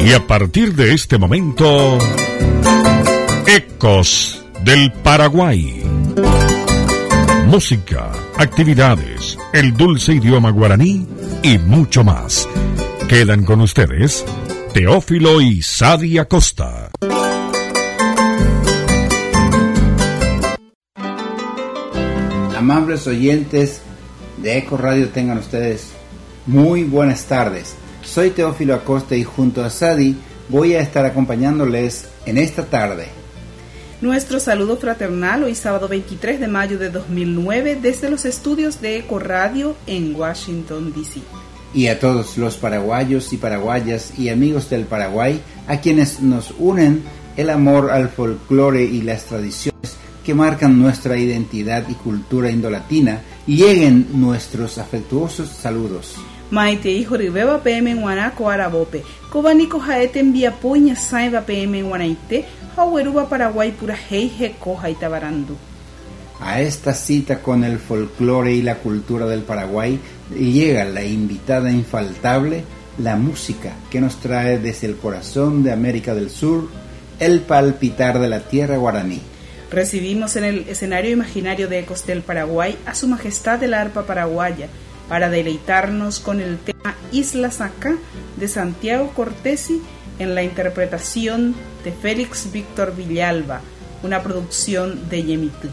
Y a partir de este momento, Ecos del Paraguay. Música, actividades, el dulce idioma guaraní y mucho más. Quedan con ustedes Teófilo y Sadi Acosta. Amables oyentes de Eco Radio, tengan ustedes muy buenas tardes. Soy Teófilo Acosta y junto a Sadi voy a estar acompañándoles en esta tarde. Nuestro saludo fraternal hoy sábado 23 de mayo de 2009 desde los estudios de Eco Radio en Washington, D.C. Y a todos los paraguayos y paraguayas y amigos del Paraguay, a quienes nos unen el amor al folclore y las tradiciones que marcan nuestra identidad y cultura indolatina, lleguen nuestros afectuosos saludos. Maite hijo ribeba PM en Guanaco Arabope, Cobanico Jaete en Viapuña Saiba PM en Guanaite, Haueruba Paraguay pura heije coja y tabarandu. A esta cita con el folclore y la cultura del Paraguay llega la invitada infaltable, la música que nos trae desde el corazón de América del Sur, el palpitar de la tierra guaraní. Recibimos en el escenario imaginario de Ecos del Paraguay a Su Majestad de la Arpa Paraguaya para deleitarnos con el tema Isla Sacá de Santiago Cortesi en la interpretación de Félix Víctor Villalba, una producción de Yemitú.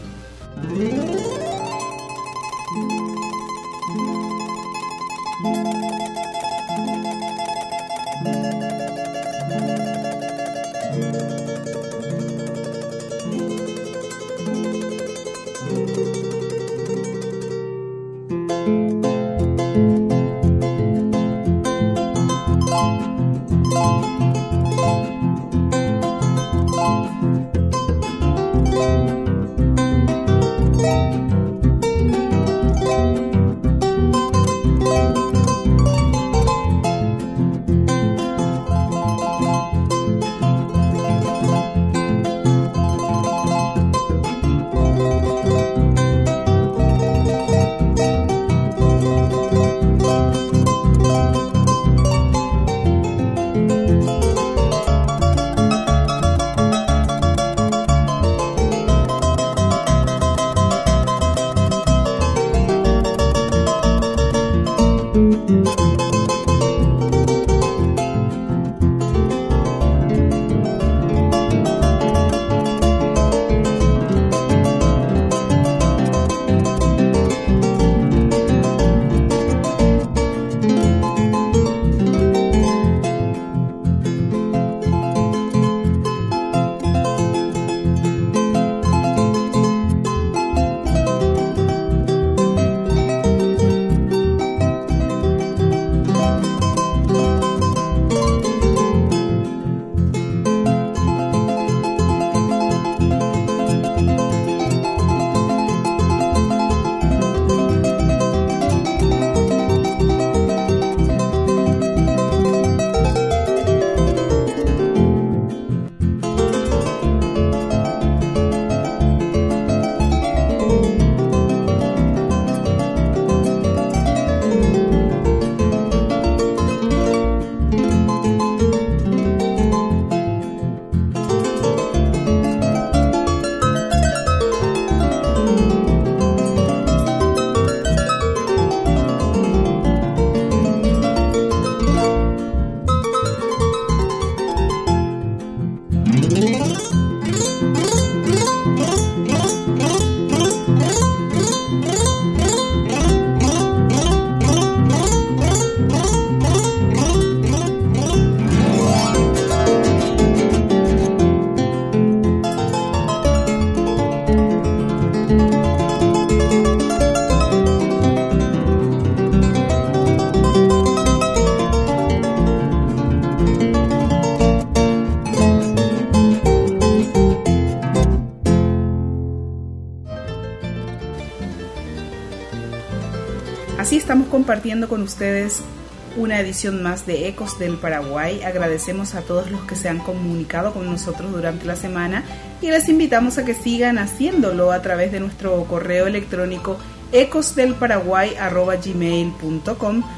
Así estamos compartiendo con ustedes una edición más de Ecos del Paraguay. Agradecemos a todos los que se han comunicado con nosotros durante la semana y les invitamos a que sigan haciéndolo a través de nuestro correo electrónico ecosdelparaguay@gmail.com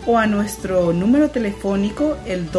o a nuestro número telefónico el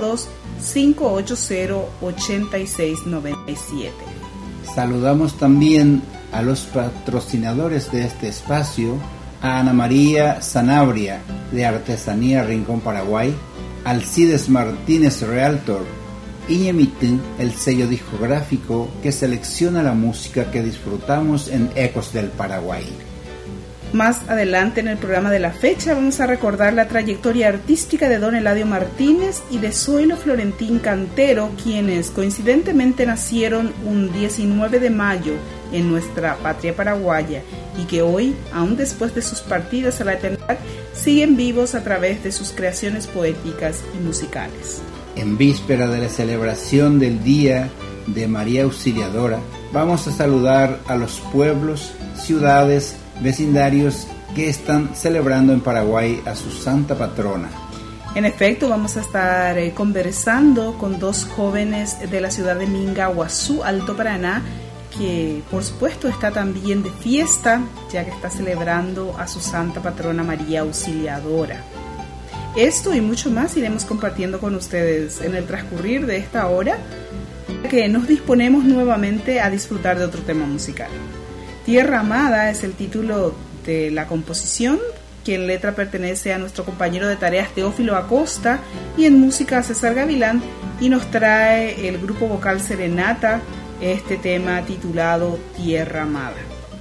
202-580-8697. Saludamos también a los patrocinadores de este espacio, a Ana María Sanabria de Artesanía Rincón Paraguay, Alcides Martínez Realtor, Iñemitú, el sello discográfico que selecciona la música que disfrutamos en Ecos del Paraguay. Más adelante en el programa de la fecha vamos a recordar la trayectoria artística de don Eladio Martínez y de Zoilo Florentín Cantero, quienes coincidentemente nacieron un 19 de mayo en nuestra patria paraguaya y que hoy, aún después de sus partidas a la eternidad, siguen vivos a través de sus creaciones poéticas y musicales. En víspera de la celebración del Día de María Auxiliadora, vamos a saludar a los pueblos, ciudades, vecindarios que están celebrando en Paraguay a su santa patrona. En efecto, vamos a estar conversando con dos jóvenes de la ciudad de Mingaguazú, Alto Paraná, que por supuesto está también de fiesta, ya que está celebrando a su santa patrona María Auxiliadora. Esto y mucho más iremos compartiendo con ustedes en el transcurrir de esta hora, que nos disponemos nuevamente a disfrutar de otro tema musical. Tierra Amada es el título de la composición, que en letra pertenece a nuestro compañero de tareas Teófilo Acosta y en música a César Gavilán, y nos trae el grupo vocal Serenata este tema titulado Tierra Amada.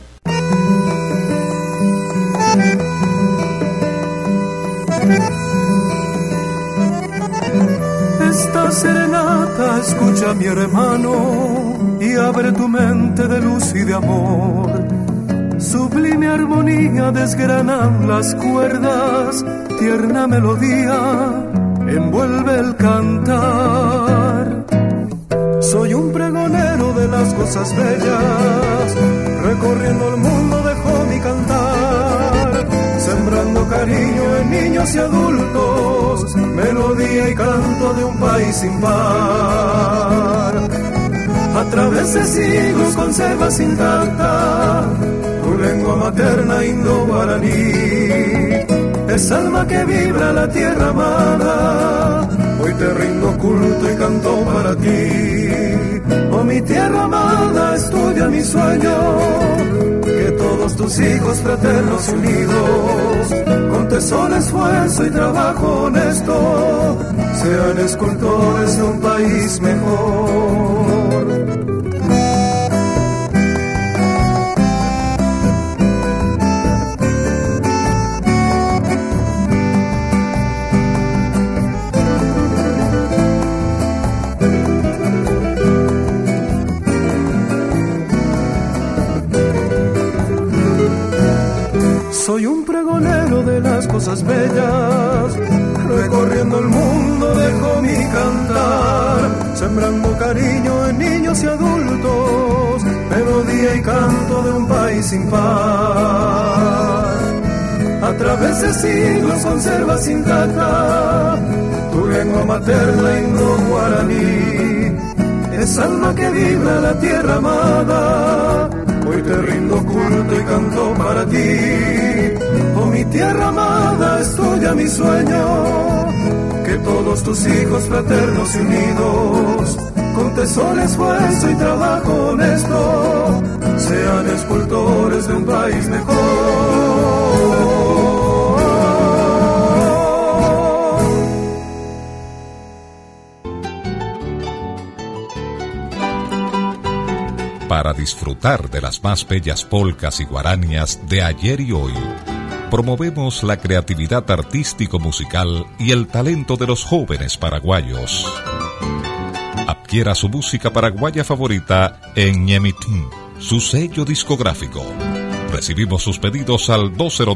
Esta serenata escucha mi hermano y abre tu mente de luz y de amor. Sublime armonía desgranan las cuerdas, tierna melodía envuelve el cantar. Soy un pregonero de las cosas bellas, recorriendo el mundo dejo mi cantar, sembrando cariño en niños y adultos, melodía y canto de un país sin par. A través de siglos conservas intacta tu lengua materna indo-guaraní, es alma que vibra la tierra amada, hoy te rindo culto y canto para ti. Oh, mi tierra amada, estudia mi sueño, que todos tus hijos fraternos y unidos, con tesón, esfuerzo y trabajo honesto, sean escultores de un país mejor. Soy un pregonero de las cosas bellas, recorriendo el mundo dejo mi cantar, sembrando cariño en niños y adultos, melodía y canto de un país sin par. A través de siglos conservas intacta tu lengua materna indo-guaraní, es alma que vibra la tierra amada, hoy te rindo culto y canto para ti. Oh, mi tierra amada, estudia mi sueño, que todos tus hijos fraternos y unidos, con tesón, esfuerzo y trabajo honesto, sean escultores de un país mejor. Para disfrutar de las más bellas polcas y guaranias de ayer y hoy, promovemos la creatividad artístico-musical y el talento de los jóvenes paraguayos. Adquiera su música paraguaya favorita en Ñemitún, su sello discográfico. Recibimos sus pedidos al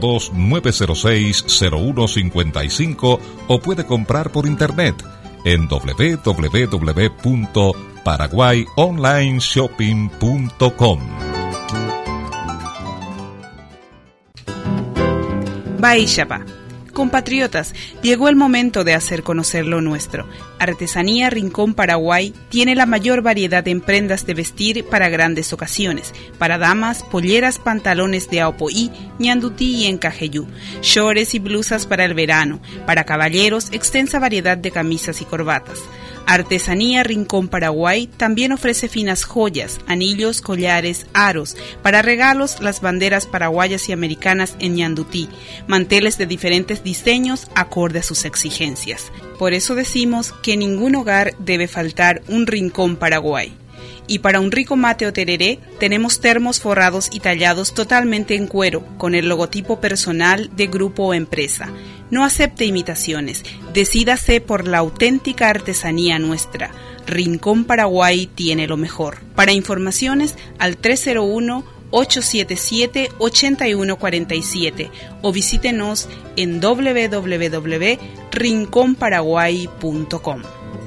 202-906-0155 o puede comprar por internet en www.paraguayonlineshopping.com. Baixapa, Compatriotas, llegó el momento de hacer conocer lo nuestro. Artesanía Rincón Paraguay tiene la mayor variedad en prendas de vestir para grandes ocasiones. Para damas, polleras, pantalones de aopoí, ñandutí y encajeyú, shorts y blusas para el verano. Para caballeros, extensa variedad de camisas y corbatas. Artesanía Rincón Paraguay también ofrece finas joyas, anillos, collares, aros, para regalos las banderas paraguayas y americanas en ñandutí, manteles de diferentes diseños acorde a sus exigencias. Por eso decimos que en ningún hogar debe faltar un Rincón Paraguay. Y para un rico mate o tereré, tenemos termos forrados y tallados totalmente en cuero, con el logotipo personal de grupo o empresa. No acepte imitaciones, decídase por la auténtica artesanía nuestra. Rincón Paraguay tiene lo mejor. Para informaciones, al 301-877-8147 o visítenos en www.rinconparaguay.com.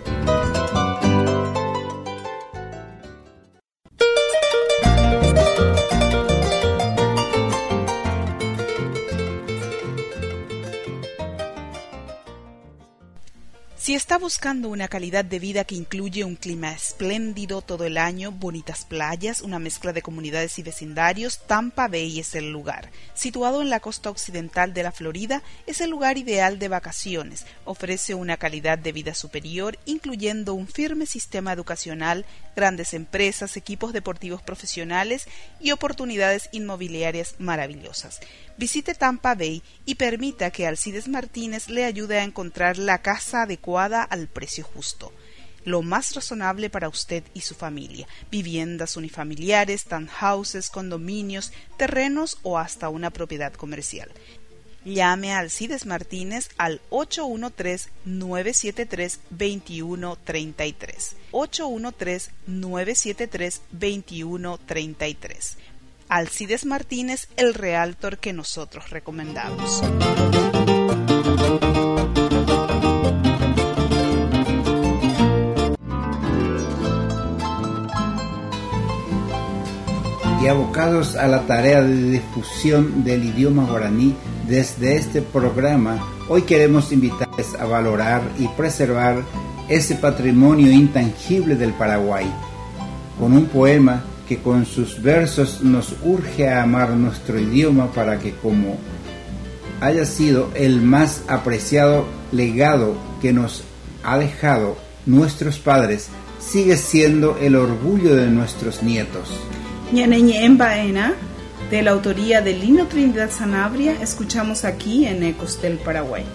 Si está buscando una calidad de vida que incluye un clima espléndido todo el año, bonitas playas, una mezcla de comunidades y vecindarios, Tampa Bay es el lugar. Situado en la costa occidental de la Florida, es el lugar ideal de vacaciones. Ofrece una calidad de vida superior, incluyendo un firme sistema educacional, grandes empresas, equipos deportivos profesionales y oportunidades inmobiliarias maravillosas. Visite Tampa Bay y permita que Alcides Martínez le ayude a encontrar la casa adecuada al precio justo. Lo más razonable para usted y su familia. Viviendas unifamiliares, townhouses, condominios, terrenos o hasta una propiedad comercial. Llame a Alcides Martínez al 813-973-2133. 813-973-2133. Alcides Martínez, el realtor que nosotros recomendamos. Y abocados a la tarea de difusión del idioma guaraní desde este programa, hoy queremos invitarles a valorar y preservar ese patrimonio intangible del Paraguay, con un poema que con sus versos nos urge a amar nuestro idioma para que, como haya sido el más apreciado legado que nos ha dejado nuestros padres, sigue siendo el orgullo de nuestros nietos. Ñaneñe en Baena, de la autoría de Lino Trinidad Sanabria, escuchamos aquí en Ecos del Paraguay.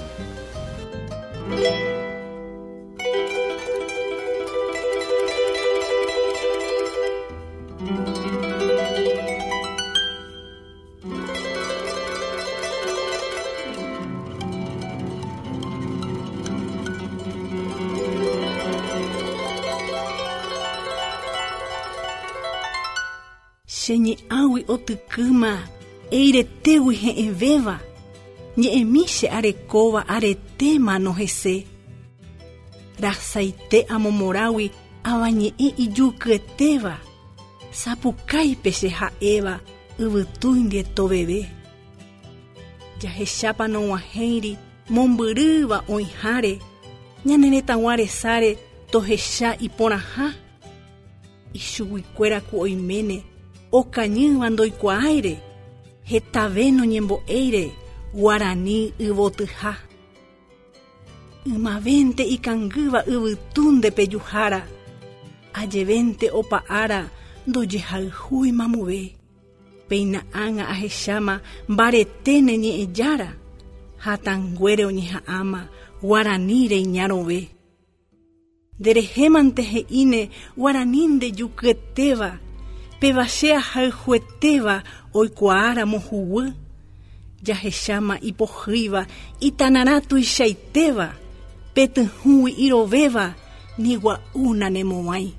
Xeñe awi otykýma eiretégui he'ẽvéva, ñe'ẽmíche arekóva aretéma nohese. Rasaite amomorágui avañe'ẽ ijukyetéva, sapukáipe che ha'éva yvytúingue toveve. Jahechápa nog̃uahẽiri mombyrýva oĩháre, ñane retãguaresáre tohecha iporãha. Ichuguikuéraku oiméne okañýva ndoikuaáire, hetave noñembo'éire Guarani yvotyha. Ymavénte ikangýva yvytúnde pejuhára, ajevénte opa'ára ndojehayhúi mamove. Peina'ãnga ahecháma mbareténe ñe'ẽjára, hatanguére oñeha'ãma Guaraníre iñarõve. Nderehémante he'íne Guaranínde jukyetéva, pevache ahayhuetéva oikuaára mohuguy. Jahecháma ipohýva itanarã tuichaitéva, petyhũgui irovéva nigua'u nanemovãi.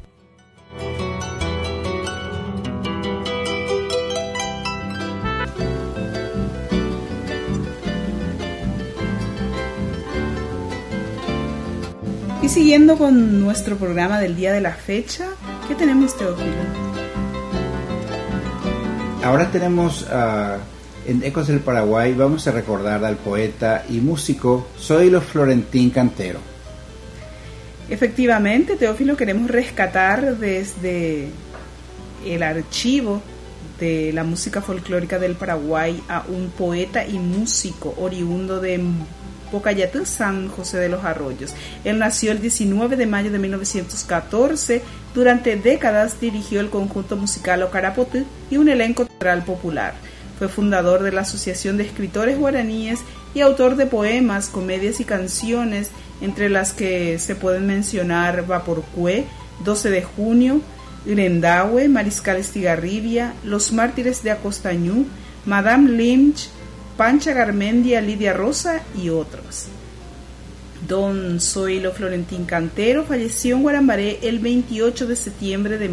Y siguiendo con nuestro programa del día de la fecha, ¿qué tenemos, Teófilo? Ahora tenemos en Ecos del Paraguay vamos a recordar al poeta y músico Zoilo Florentín Cantero. Efectivamente, Teófilo, queremos rescatar desde el archivo de la música folclórica del Paraguay a un poeta y músico oriundo de Pocayatú, San José de los Arroyos. Él nació el 19 de mayo de 1914. Durante décadas dirigió el conjunto musical Ocarapotú y un elenco teatral popular. Fue fundador de la Asociación de Escritores Guaraníes y autor de poemas, comedias y canciones, entre las que se pueden mencionar Vaporcue, 12 de junio, Irendahue, Mariscal Estigarribia, Los Mártires de Acostañú, Madame Lynch, Pancha Garmendia, Lidia Rosa y otros. Don Zoilo Florentín Cantero falleció en Guarambaré el 28 de septiembre de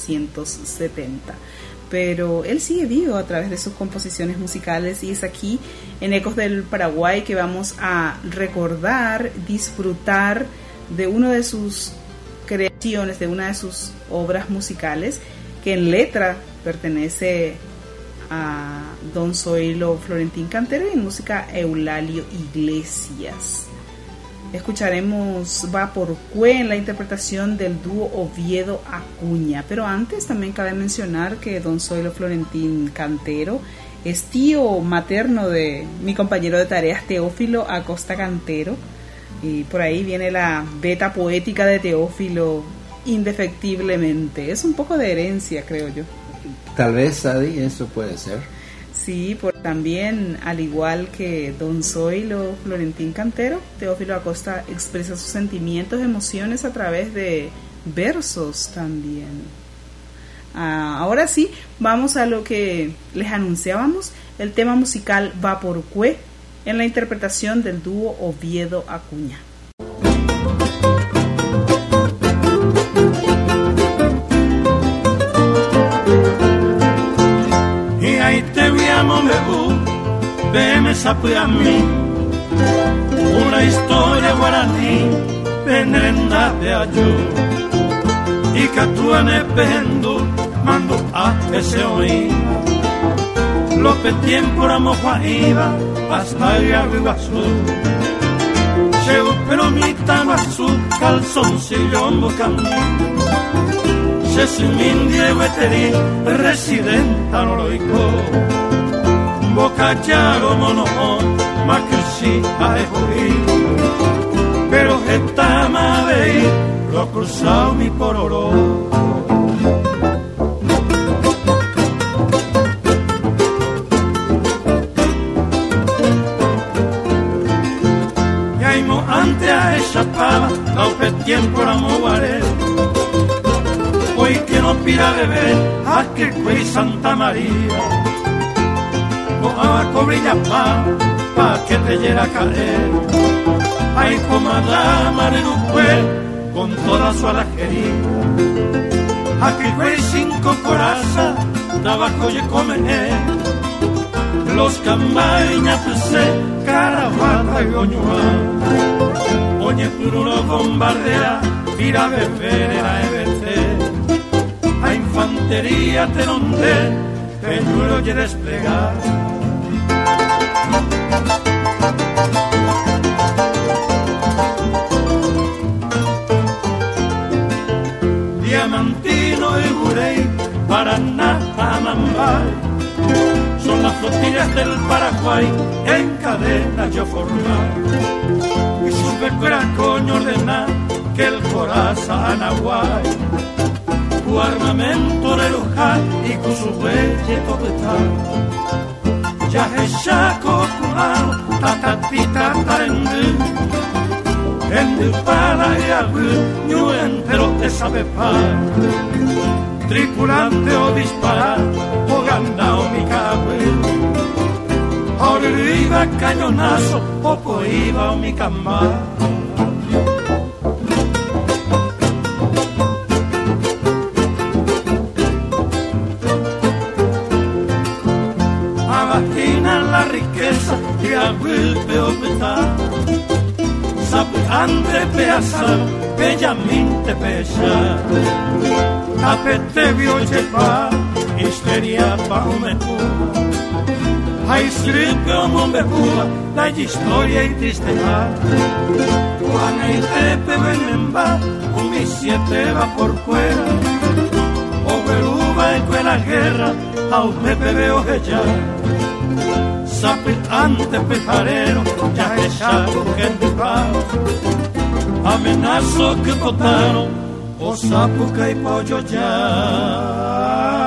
1970. Pero él sigue vivo a través de sus composiciones musicales y es aquí en Ecos del Paraguay que vamos a recordar, disfrutar de una de sus creaciones, de una de sus obras musicales que en letra pertenece a Don Zoilo Florentín Cantero y en música Eulalio Iglesias. Escucharemos Vaporcue en la interpretación del dúo Oviedo Acuña, pero antes también cabe mencionar que Don Zoilo Florentín Cantero es tío materno de mi compañero de tareas Teófilo Acosta Cantero, y por ahí viene la beta poética de Teófilo indefectiblemente. Es un poco de herencia, creo yo. Tal vez, Adi, eso puede ser. Sí, también, al igual que Don Zoilo Florentín Cantero, Teófilo Acosta expresa sus sentimientos, emociones a través de versos también. Ahora sí, vamos a lo que les anunciábamos, el tema musical Vaporcue, en la interpretación del dúo Oviedo Acuña. Veme sape a mí una historia guaraní venenda de ayu y catuane pendu mando a ese oí lo que tiempo la moja iba hasta el arriba azul llegó pero mi tamazu calzoncillo en boca se sumin Diego Eteri residenta noroico Boca charo mono makushi aehori pero esta mavei lo cruzado mi pororo yaimo ante a esa pava laupe tiempo la movaré hoy que no pira beber a que fue Santa María a cobrilla pa que te llega a caer. Ay, comadama de Lujuel con toda su alajería. Aquí fue 5 corazas, tabaco y comer. Los cambañas puse, carabata y oñua. Oye, puro bombardea, mira beber a EBT. A infantería te nombré, peñuelo y desplegar. Diamantino y Burey, Paraná, Amambay, son las flotillas del Paraguay en cadena yo formar. Y supe que era coño ordenar que el coraza Anahuay, tu armamento de Luján y con su huelle topetal. Ya es chaco curado, tatatita tarendú, en el para y algún entero te sabe par. Tripulante o disparar, o ganado mi cabello. Ahora iba cañonazo, poco iba mi camba. La riqueza y a golpe opetar sabe peasa bellamente pesa tapete vio chepa histeria pa umecu a escrito me bebuda la historia y tristeza. Juana y Pepe ven va, un mi siete va por fuera. O veruba en la guerra, a un Pepe veo ella. Sape ante pejarero, ya que ya que te va. Amenazo que botaron, o sapo que hay pollo ya.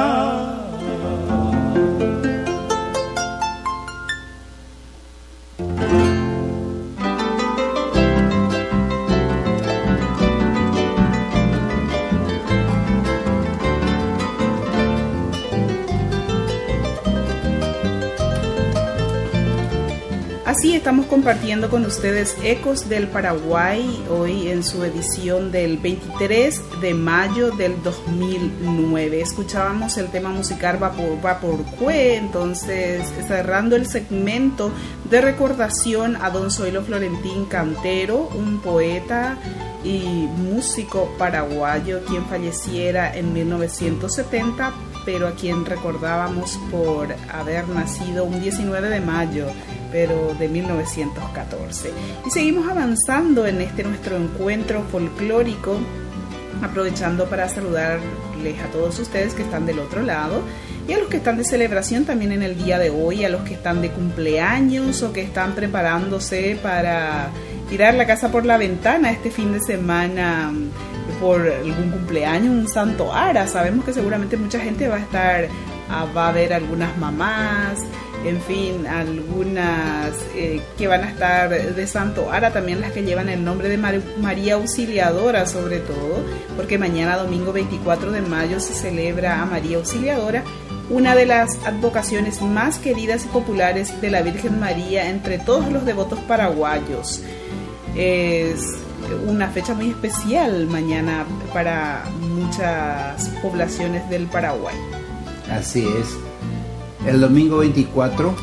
Así estamos compartiendo con ustedes Ecos del Paraguay, hoy en su edición del 23 de mayo del 2009. Escuchábamos el tema musical Vaporcue, entonces cerrando el segmento de recordación a don Zoilo Florentín Cantero, un poeta y músico paraguayo quien falleciera en 1970, pero a quien recordábamos por haber nacido un 19 de mayo, pero de 1914. Y seguimos avanzando en este nuestro encuentro folclórico, aprovechando para saludarles a todos ustedes que están del otro lado y a los que están de celebración también en el día de hoy, a los que están de cumpleaños o que están preparándose para tirar la casa por la ventana este fin de semana por algún cumpleaños, un santo ara. Sabemos que seguramente mucha gente va a ver algunas mamás, en fin, algunas que van a estar de santo ara, también las que llevan el nombre de María Auxiliadora, sobre todo, porque mañana domingo 24 de mayo se celebra a María Auxiliadora, una de las advocaciones más queridas y populares de la Virgen María entre todos los devotos paraguayos. Es una fecha muy especial mañana para muchas poblaciones del Paraguay. Así es. El domingo 24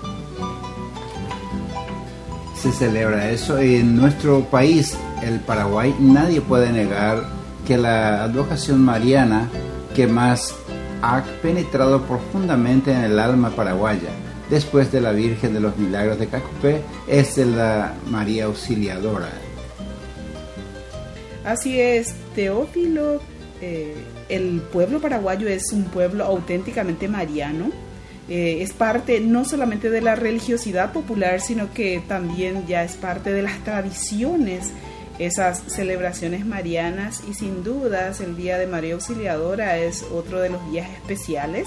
se celebra eso. En nuestro país, el Paraguay, nadie puede negar que la advocación mariana que más ha penetrado profundamente en el alma paraguaya, después de la Virgen de los Milagros de Cacupé, es la María Auxiliadora. Así es, Teófilo. El pueblo paraguayo es un pueblo auténticamente mariano. Es parte no solamente de la religiosidad popular, sino que también ya es parte de las tradiciones, esas celebraciones marianas, y sin dudas el Día de María Auxiliadora es otro de los días especiales.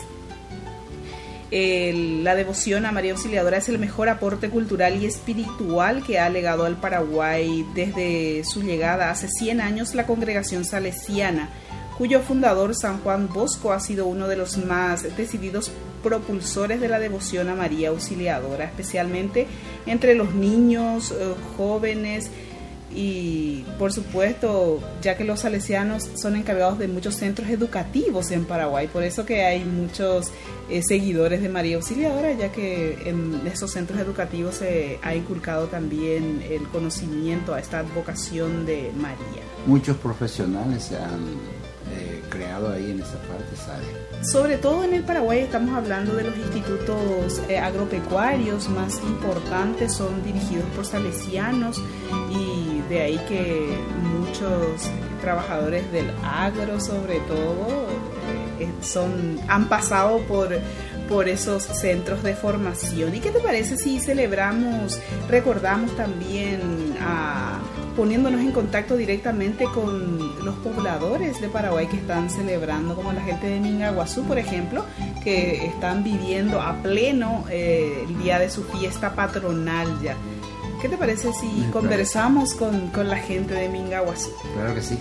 La devoción a María Auxiliadora es el mejor aporte cultural y espiritual que ha legado al Paraguay desde su llegada hace 100 años la congregación salesiana, cuyo fundador, San Juan Bosco, ha sido uno de los más decididos propulsores de la devoción a María Auxiliadora, especialmente entre los niños, jóvenes y, por supuesto, ya que los salesianos son encargados de muchos centros educativos en Paraguay, por eso que hay muchos seguidores de María Auxiliadora, ya que en esos centros educativos se ha inculcado también el conocimiento a esta advocación de María. Muchos profesionales se han creado ahí en esa parte, ¿sabe? Sobre todo en el Paraguay estamos hablando de los institutos agropecuarios más importantes, son dirigidos por salesianos, y de ahí que muchos trabajadores del agro, sobre todo, han pasado por esos centros de formación. ¿Y qué te parece si recordamos también poniéndonos en contacto directamente con los pobladores de Paraguay que están celebrando, como la gente de Mingaguazú, por ejemplo, que están viviendo a pleno el día de su fiesta patronal ya? ¿Qué te parece si conversamos con la gente de Mingaguazú? Claro que sí.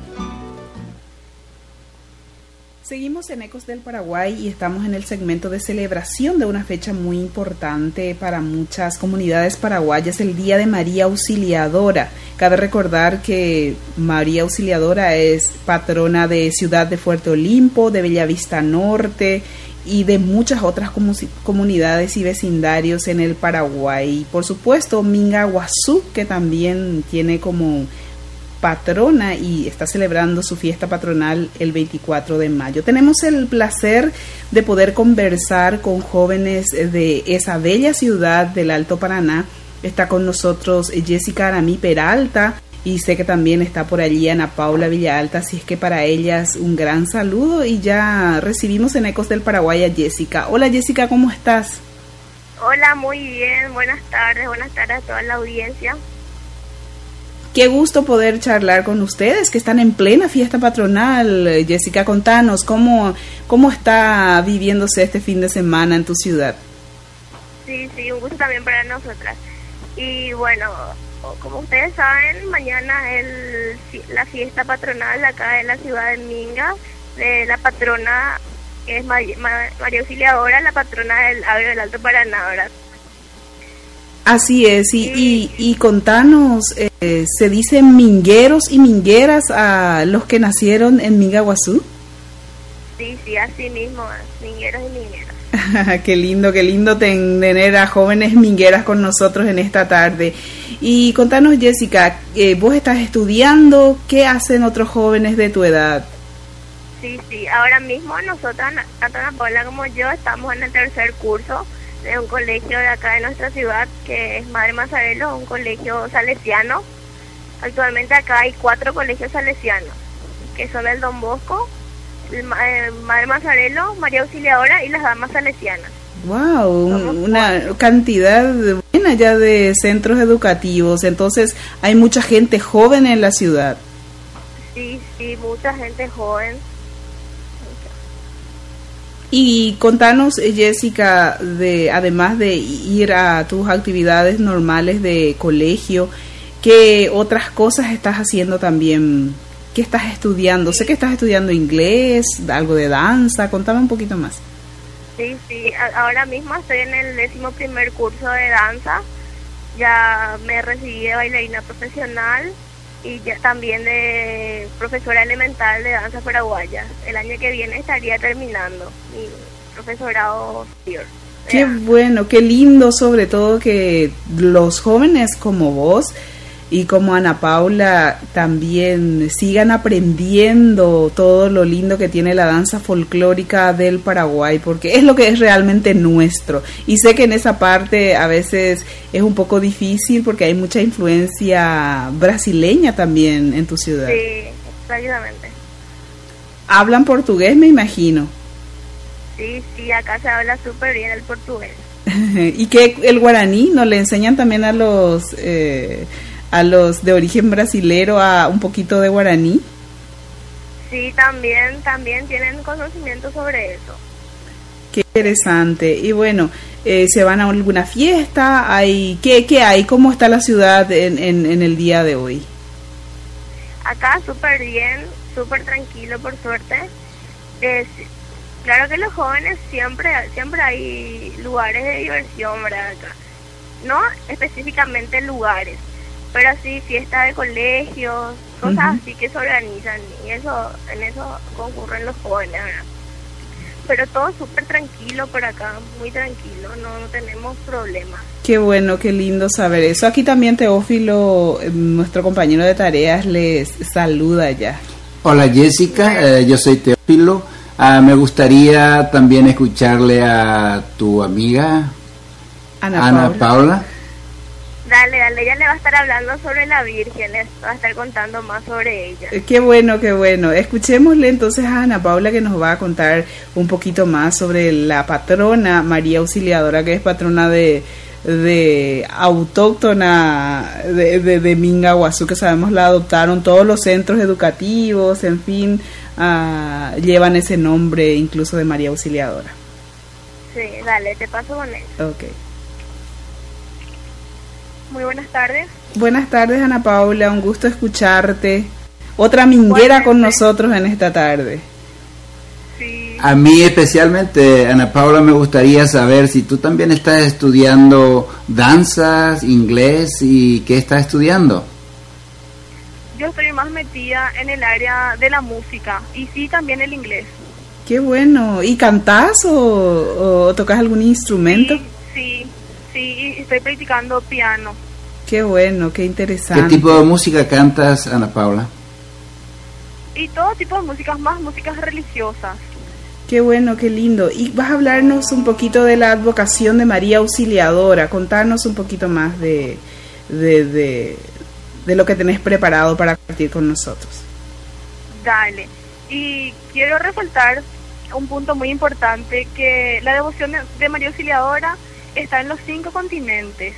Seguimos en Ecos del Paraguay y estamos en el segmento de celebración de una fecha muy importante para muchas comunidades paraguayas, el Día de María Auxiliadora. Cabe recordar que María Auxiliadora es patrona de Ciudad de Fuerte Olimpo, de Bellavista Norte y de muchas otras comunidades y vecindarios en el Paraguay. Por supuesto, Mingaguazú, que también tiene como patrona y está celebrando su fiesta patronal el 24 de mayo. Tenemos el placer de poder conversar con jóvenes de esa bella ciudad del Alto Paraná. Está con nosotros Jessica Aramí Peralta y sé que también está por allí Ana Paula Villalta, así es que para ellas un gran saludo y ya recibimos en Ecos del Paraguay a Jessica. Hola Jessica, ¿cómo estás? Hola, muy bien, buenas tardes a toda la audiencia. Qué gusto poder charlar con ustedes que están en plena fiesta patronal. Jessica, contanos, ¿cómo está viviéndose este fin de semana en tu ciudad? Sí, un gusto también para nosotras. Y bueno, como ustedes saben, mañana es la fiesta patronal acá de la ciudad de Minga, de la patrona, que es María Auxiliadora, la patrona del agro del Alto Paraná, ¿verdad? Así es, y contanos, ¿se dicen mingueros y mingueras a los que nacieron en Minga Guazú? Sí, así mismo, mingueros y mingueras. Qué lindo tener a jóvenes mingueras con nosotros en esta tarde. Y contanos, Jessica, vos estás estudiando, ¿qué hacen otros jóvenes de tu edad? Sí, ahora mismo nosotras, tanto Ana Paula como yo, estamos en el tercer curso de un colegio de acá de nuestra ciudad, que es Madre Mazarelo, un colegio salesiano. Actualmente acá hay 4 colegios salesianos, que son el Don Bosco, el Madre Mazarelo, María Auxiliadora y las Damas Salesianas. Wow, una cantidad buena ya de centros educativos, entonces hay mucha gente joven en la ciudad. Sí, mucha gente joven. Y contanos, Jessica, además de ir a tus actividades normales de colegio, ¿qué otras cosas estás haciendo también? ¿Qué estás estudiando? Sé que estás estudiando inglés, algo de danza, contame un poquito más. Sí, ahora mismo estoy en el 11º curso de danza, ya me recibí de bailarina profesional y ya también de profesora elemental de danza paraguaya. El año que viene estaría terminando mi profesorado superior. Qué bueno, qué lindo, sobre todo que los jóvenes como vos y como Ana Paula también sigan aprendiendo todo lo lindo que tiene la danza folclórica del Paraguay, porque es lo que es realmente nuestro. Y sé que en esa parte a veces es un poco difícil porque hay mucha influencia brasileña también en tu ciudad. Sí, exactamente. ¿Hablan portugués, me imagino? Sí, acá se habla súper bien el portugués. ¿Y que el guaraní no le enseñan también a los de origen brasilero a un poquito de guaraní? Sí, también tienen conocimiento sobre eso. Qué interesante. Y bueno, ¿se van a alguna fiesta? ¿Qué hay? ¿Cómo está la ciudad en el día de hoy? Acá súper bien, súper tranquilo, por suerte. Claro que los jóvenes siempre hay lugares de diversión, ¿verdad? Acá. No específicamente lugares, pero sí fiestas de colegios, cosas así que se organizan, y en eso concurren los jóvenes, ¿verdad? Pero todo súper tranquilo por acá, muy tranquilo, no tenemos problemas. Qué bueno, qué lindo saber eso. Aquí también Teófilo, nuestro compañero de tareas, les saluda ya. Hola Jessica, yo soy Teófilo. Me gustaría también escucharle a tu amiga Ana Paula. Dale, ella le va a estar hablando sobre la Virgen, les va a estar contando más sobre ella. Qué bueno. Escuchémosle entonces a Ana Paula, que nos va a contar un poquito más sobre la patrona María Auxiliadora, que es patrona de autóctona de Minga Guazú, que sabemos la adoptaron todos los centros educativos, en fin, llevan ese nombre incluso de María Auxiliadora. Sí, dale, te paso con él. Ok. Muy buenas tardes. Buenas tardes, Ana Paula, un gusto escucharte. Otra minguera con nosotros en esta tarde. Sí. A mí especialmente, Ana Paula, me gustaría saber si tú también estás estudiando danzas, inglés, y qué estás estudiando. Yo estoy más metida en el área de la música y sí, también el inglés. Qué bueno. ¿Y cantás o tocas algún instrumento? Sí, estoy practicando piano. Qué bueno, qué interesante. ¿Qué tipo de música cantas, Ana Paula? Y todo tipo de músicas, más músicas religiosas. Qué bueno, qué lindo. Y vas a hablarnos un poquito de la advocación de María Auxiliadora. Contarnos un poquito más de lo que tenés preparado para compartir con nosotros. Dale. Y quiero resaltar un punto muy importante, que la devoción de María Auxiliadora está en los 5 continentes.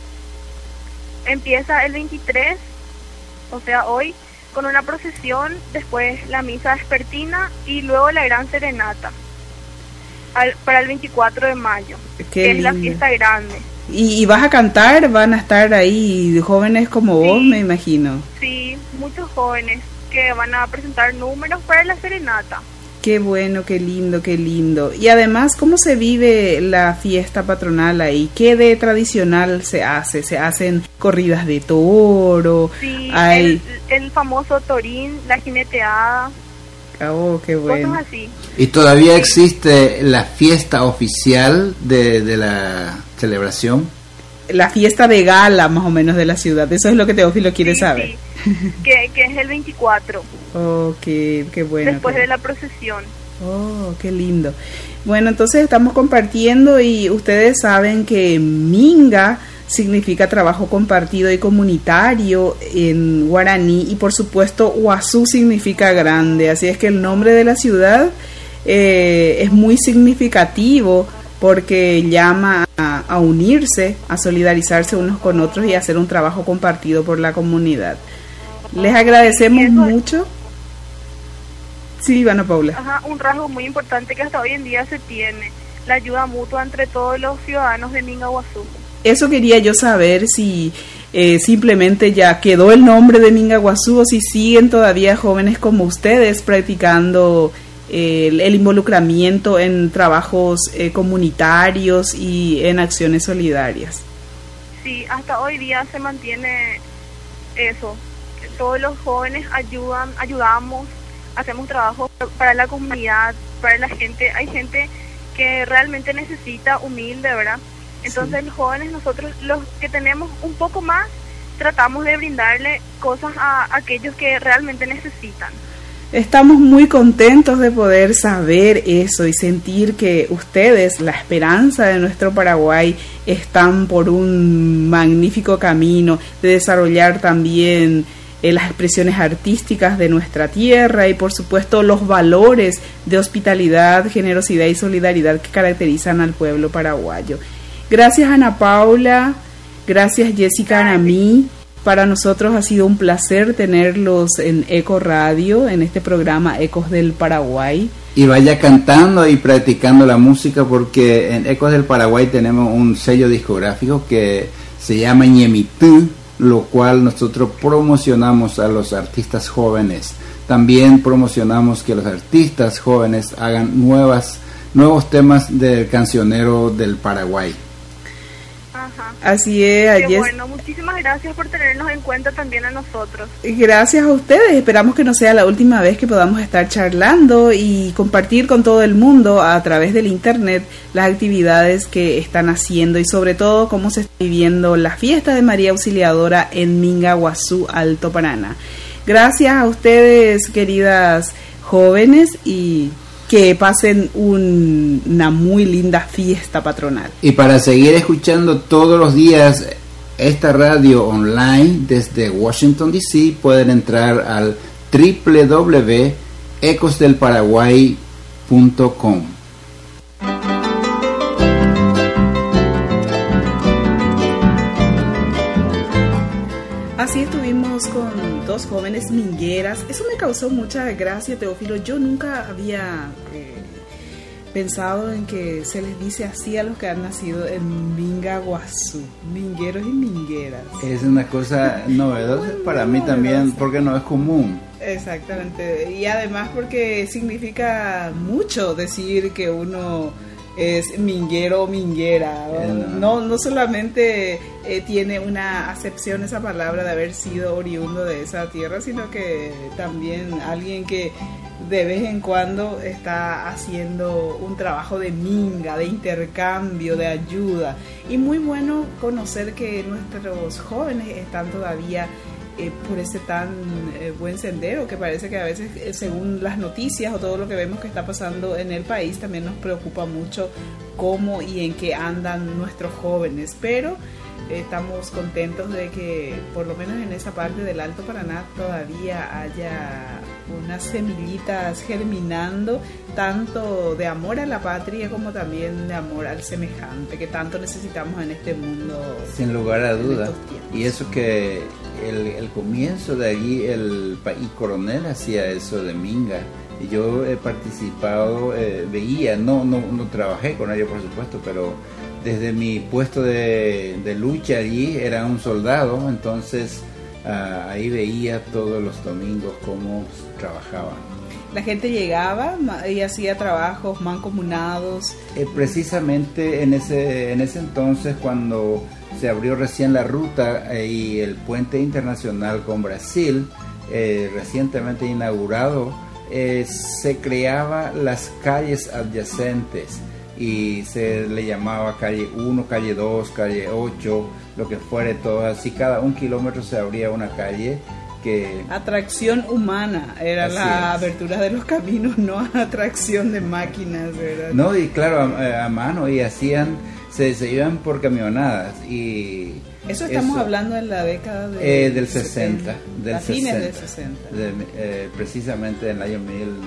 Empieza el 23, o sea, hoy, con una procesión, después la misa vespertina y luego la gran serenata para el 24 de mayo, que es la fiesta grande. ¿Y vas a cantar? ¿Van a estar ahí jóvenes como vos, me imagino? Sí, muchos jóvenes que van a presentar números para la serenata. Qué bueno, qué lindo, qué lindo. Y además, ¿cómo se vive la fiesta patronal ahí? ¿Qué de tradicional se hace? ¿Se hacen corridas de toro? Sí, hay... el famoso torín, la jineteada. Oh, qué bueno. Cosas así. ¿Y todavía existe la fiesta oficial de la celebración? La fiesta de gala, más o menos, de la ciudad. Eso es lo que Teófilo quiere saber. Sí. Que es el 24. Oh, qué bueno. Después de la procesión. Oh, qué lindo. Bueno, entonces estamos compartiendo y ustedes saben que Minga significa trabajo compartido y comunitario en guaraní, y por supuesto Guazú significa grande, así es que el nombre de la ciudad es muy significativo porque llama a unirse, a solidarizarse unos con otros y a hacer un trabajo compartido por la comunidad. Les agradecemos mucho. Sí, Ana Paula. Ajá, un rasgo muy importante que hasta hoy en día se tiene, la ayuda mutua entre todos los ciudadanos de Minga Guazú. Eso quería yo saber, si simplemente ya quedó el nombre de Minga Guazú o si siguen todavía jóvenes como ustedes practicando el involucramiento en trabajos comunitarios y en acciones solidarias. Sí, hasta hoy día se mantiene eso. Todos los jóvenes ayudamos, hacemos trabajo para la comunidad, para la gente. Hay gente que realmente necesita, humilde, ¿verdad? Entonces sí. Los jóvenes, nosotros los que tenemos un poco más, tratamos de brindarle cosas a aquellos que realmente necesitan. Estamos muy contentos de poder saber eso y sentir que ustedes, la esperanza de nuestro Paraguay, están por un magnífico camino de desarrollar también las expresiones artísticas de nuestra tierra y por supuesto los valores de hospitalidad, generosidad y solidaridad que caracterizan al pueblo paraguayo. Gracias Ana Paula, gracias Jessica Aramí. Para nosotros ha sido un placer tenerlos en Eco Radio, en este programa Ecos del Paraguay. Y vaya cantando y practicando la música, porque en Ecos del Paraguay tenemos un sello discográfico que se llama Ñemitú, lo cual nosotros promocionamos a los artistas jóvenes. También promocionamos que los artistas jóvenes hagan nuevos temas del cancionero del Paraguay. Ajá. Así es. Qué bueno, muchísimas gracias por tenernos en cuenta también a nosotros. Gracias a ustedes, esperamos que no sea la última vez que podamos estar charlando y compartir con todo el mundo a través del internet las actividades que están haciendo y sobre todo cómo se está viviendo la fiesta de María Auxiliadora en Minga Guazú, Alto Paraná. Gracias a ustedes, queridas jóvenes, y que pasen una muy linda fiesta patronal. Y para seguir escuchando todos los días esta radio online desde Washington DC, pueden entrar al www.ecosdelparaguay.com. Así estuvimos con dos jóvenes mingueras. Eso me causó mucha gracia, Teófilo. Yo nunca había pensado en que se les dice así a los que han nacido en Minga Guazú, mingueros y mingueras. Es una cosa novedosa para mí también, porque no es común. Exactamente, y además porque significa mucho decir que uno es minguero o minguera. No solamente tiene una acepción esa palabra de haber sido oriundo de esa tierra, sino que también alguien que de vez en cuando está haciendo un trabajo de minga, de intercambio, de ayuda. Y muy bueno conocer que nuestros jóvenes están todavía por ese tan buen sendero, que parece que a veces, según las noticias o todo lo que vemos que está pasando en el país, también nos preocupa mucho cómo y en qué andan nuestros jóvenes. Pero estamos contentos de que por lo menos en esa parte del Alto Paraná todavía haya unas semillitas germinando, tanto de amor a la patria como también de amor al semejante, que tanto necesitamos en este mundo. Sin lugar a duda. Y eso que el comienzo de allí, el país coronel hacía eso de minga. Y yo he participado, veía, no trabajé con ellos por supuesto, pero desde mi puesto de lucha allí era un soldado, entonces ahí veía todos los domingos cómo trabajaban. La gente llegaba y hacía trabajos mancomunados. Precisamente en ese entonces, cuando se abrió recién la ruta y el puente internacional con Brasil, recientemente inaugurado, se creaba las calles adyacentes y se le llamaba calle 1, calle 2, calle 8, lo que fuere, todo así. Cada 1 kilómetro se abría una calle que... Atracción humana era la abertura de los caminos, no atracción de máquinas, ¿verdad? No, y claro, a mano, y hacían, se iban por camionadas y... Eso estamos hablando en la década del 60, fines del 60. Precisamente en el año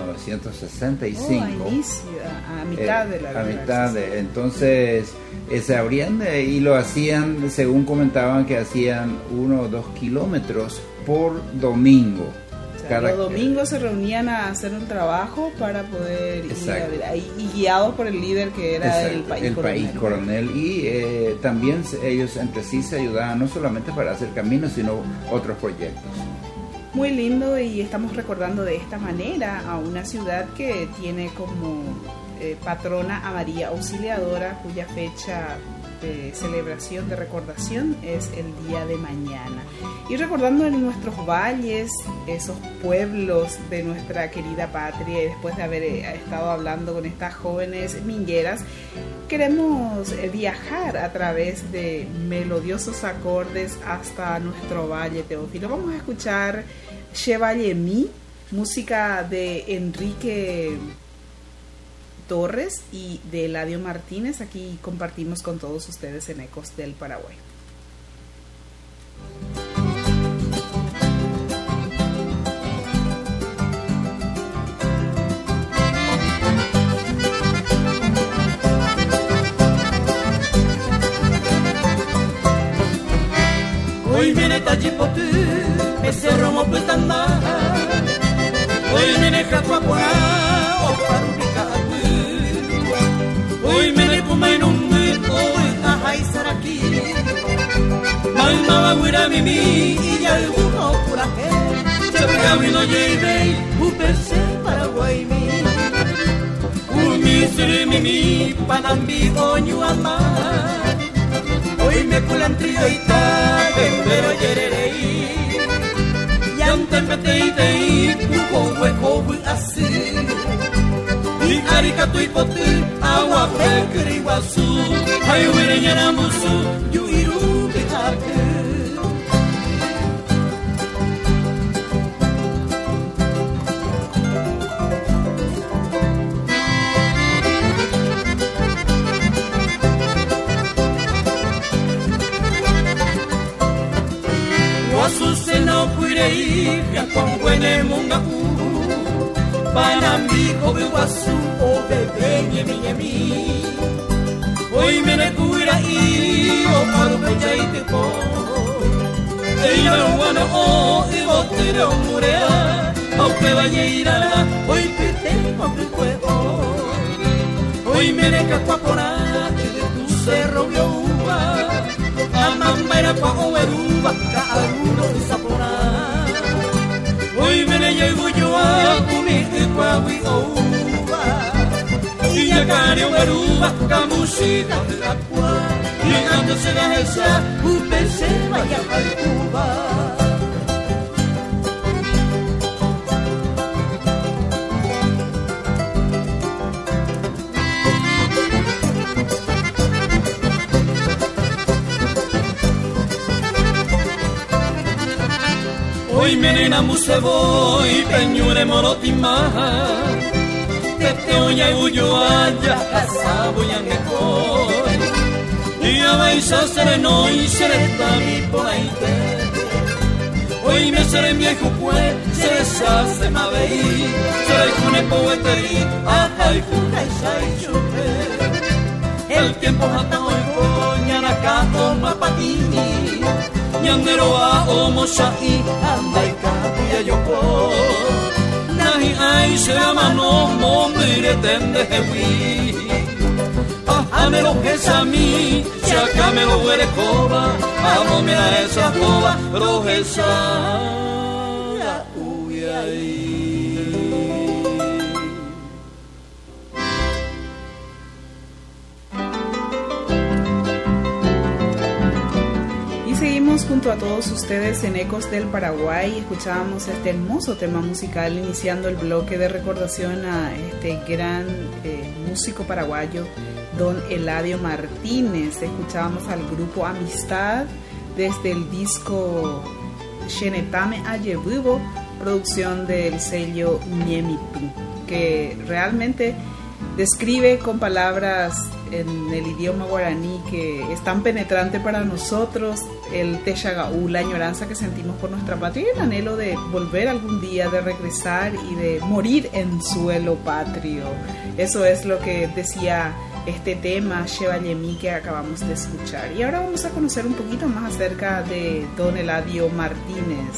1965. A mitad de la guerra. A mitad entonces se abrían y lo hacían, según comentaban, que hacían 1 o 2 kilómetros por domingo. O sea, los domingos se reunían a hacer un trabajo para poder ir a ver, y guiados por el líder que era el país coronel. Y también ellos entre sí se ayudaban, no solamente para hacer caminos, sino otros proyectos. Muy lindo, y estamos recordando de esta manera a una ciudad que tiene como patrona a María Auxiliadora, cuya fecha de celebración, de recordación, es el día de mañana. Y recordando en nuestros valles, esos pueblos de nuestra querida patria, y después de haber estado hablando con estas jóvenes mingueras, queremos viajar a través de melodiosos acordes hasta nuestro valle, Teófilo. Vamos a escuchar Chevalier Mi, música de Enrique Torres y de Eladio Martínez. Aquí compartimos con todos ustedes en Ecos del Paraguay. Hoy viene Tachipotu, ese romo petanda. Hoy viene Jacuapuá, o Parubicatu. Hoy viene Kumainumbi, hoy Ajaisaraki. Malma Wira Mimi, y alguno Curaje. Chapagawino Yeibei, Uperse Paraguay mi. Umisiri Mimi, Panambi, Oñuama. Hoy me culantrío y tal, pero yererei. Yantempetei, un hueco así. Y aricato y potil, agua peca y guazú. Ay, huere yanamusu, yuiru pijate. Asuseno kuirei ya kwangwene munga Panambi kobe wasu o bebe nyemi Hoy mene kuirai o paru pejaite ko Eina wana o ibotero murea Auke bañeira hoy pete kobe kuego Hoy mene kakwapona de tu cerro biouba Amambaira pa oeruba ka aruno isapora Hoy mene yeguyo a kumi ikwa wi ouba Yacareo Garuba, Camusita de la Cua, llegándose la esa, usted se vaya para Cuba. Hoy menena museboy, peñure morotimaja, teteo ya uyo allá, asabo ya mejor. Y a baisa sereno y sereta mi por ahí te. Hoy me seré viejo pues, se deshace ma veí, seré cune poeterí, ajá y fuja y sai chupe. El tiempo jata hoy coña na cato ma patini. Ñandero a omoshai, anda y capilla yoko. Nahi ai se llama no momire tende hewi. Ajame lo que es a mí, si acá me lo huele coba. Amo mira esa coba, rojesa la uya ahí. Seguimos junto a todos ustedes en Ecos del Paraguay. Escuchábamos este hermoso tema musical iniciando el bloque de recordación a este gran músico paraguayo, don Eladio Martínez. Escuchábamos al grupo Amistad desde el disco Xenetame Ayebubo, producción del sello Ñemitu, que realmente describe con palabras en el idioma guaraní que es tan penetrante para nosotros el Texagaú, la añoranza que sentimos por nuestra patria y el anhelo de volver algún día, de regresar y de morir en suelo patrio. Eso es lo que decía este tema Chevalier que acabamos de escuchar. Y ahora vamos a conocer un poquito más acerca de don Eladio Martínez.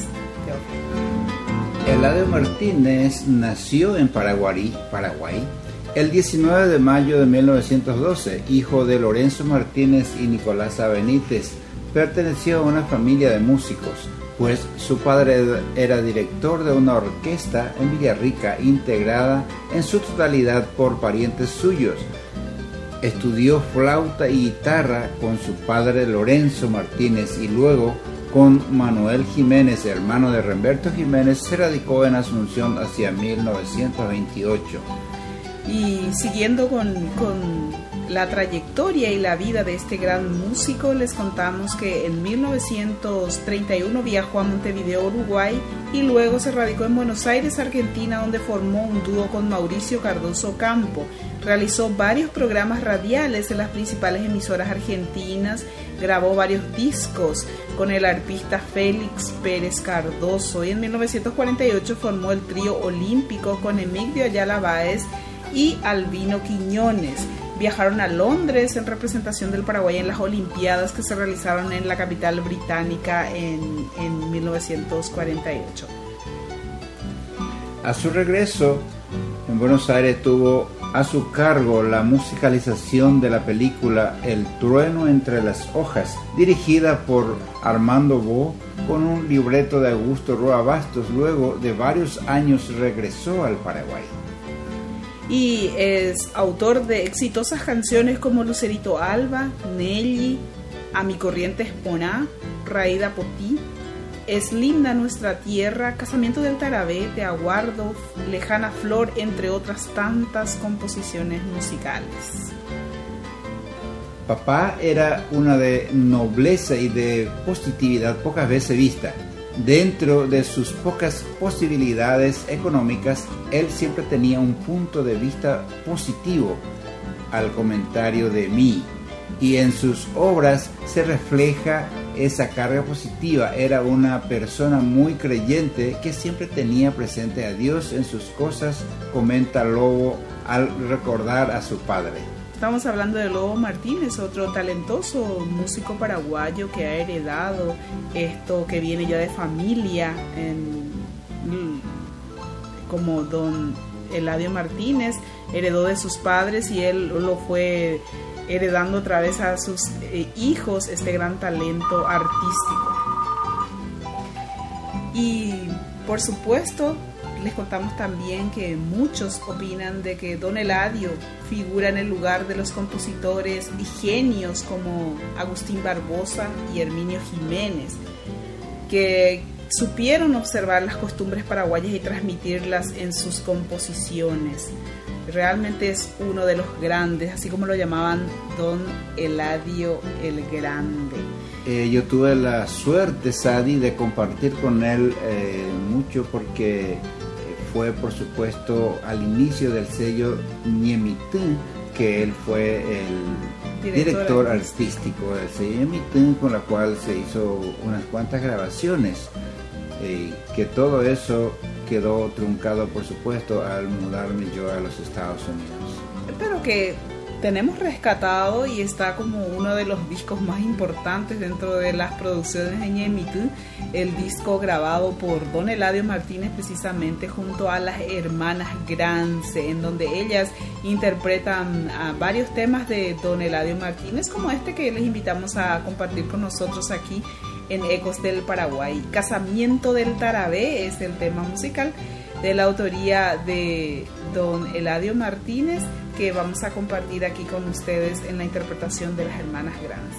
Eladio Martínez nació en Paraguay, el 19 de mayo de 1912, hijo de Lorenzo Martínez y Nicolasa Benítez. Perteneció a una familia de músicos, pues su padre era director de una orquesta en Villarrica, integrada en su totalidad por parientes suyos. Estudió flauta y guitarra con su padre Lorenzo Martínez y luego con Manuel Jiménez, hermano de Remberto Jiménez. Se radicó en Asunción hacia 1928. Y siguiendo con la trayectoria y la vida de este gran músico, les contamos que en 1931 viajó a Montevideo, Uruguay, y luego se radicó en Buenos Aires, Argentina, donde formó un dúo con Mauricio Cardoso Campo. Realizó varios programas radiales en las principales emisoras argentinas, grabó varios discos con el arpista Félix Pérez Cardoso y en 1948 formó el trío olímpico con Emigdio Ayala Báez y Albino Quiñones. Viajaron a Londres en representación del Paraguay en las Olimpiadas que se realizaron en la capital británica en 1948. A su regreso en Buenos Aires tuvo a su cargo la musicalización de la película El trueno entre las hojas, dirigida por Armando Bo con un libreto de Augusto Roa Bastos. Luego de varios años regresó al Paraguay. Y es autor de exitosas canciones como Lucerito Alba, Nelly, A mi corriente Esponá, Raída Potí, Es linda nuestra tierra, Casamiento del Tarabé, Te aguardo, Lejana Flor, entre otras tantas composiciones musicales. Papá era una de nobleza y de positividad pocas veces vista. Dentro de sus pocas posibilidades económicas, él siempre tenía un punto de vista positivo al comentario de mí, y en sus obras se refleja esa carga positiva. Era una persona muy creyente que siempre tenía presente a Dios en sus cosas, comenta Lobo al recordar a su padre. Estamos hablando de Lobo Martínez, otro talentoso músico paraguayo que ha heredado esto, que viene ya de familia, como don Eladio Martínez, heredó de sus padres y él lo fue heredando otra vez a sus hijos este gran talento artístico. Y por supuesto les contamos también que muchos opinan de que Don Eladio figura en el lugar de los compositores y genios como Agustín Barbosa y Herminio Jiménez, que supieron observar las costumbres paraguayas y transmitirlas en sus composiciones. Realmente es uno de los grandes, así como lo llamaban Don Eladio el Grande. Yo tuve la suerte, Sadi, de compartir con él mucho, porque fue, por supuesto, al inicio del sello Ñemitún, que él fue el director artístico del sello Ñemitún, con la cual se hizo unas cuantas grabaciones, que todo eso quedó truncado, por supuesto, al mudarme yo a los Estados Unidos. Pero que tenemos rescatado y está como uno de los discos más importantes dentro de las producciones de Ñemitú, el disco grabado por Don Eladio Martínez, precisamente junto a las hermanas Grance, en donde ellas interpretan varios temas de Don Eladio Martínez, como este que les invitamos a compartir con nosotros aquí en Ecos del Paraguay. Casamiento del Tarabé es el tema musical de la autoría de Don Eladio Martínez, que vamos a compartir aquí con ustedes en la interpretación de las hermanas Grance.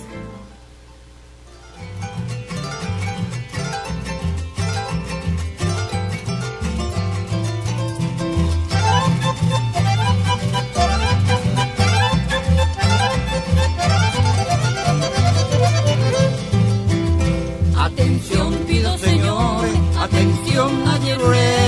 Atención pido, señores, atención ayer